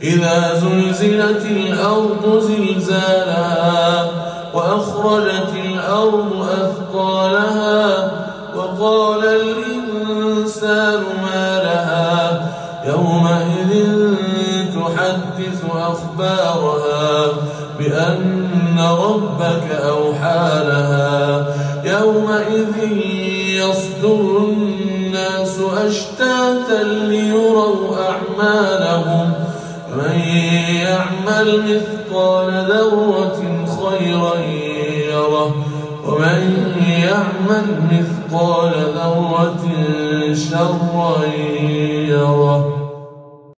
إذا زلزلت الأرض زلزالها وأخرجت الأرض أثقالها وقال الإنسان ما لها يومئذ تحدث أخبارها بأن ربك أوحى لها يومئذ يصدر الناس أشتاتا ليروا أعمالهم من يعمل مثقال ذرة خيرا يره ومن يعمل مثقال ذرة شرا يره.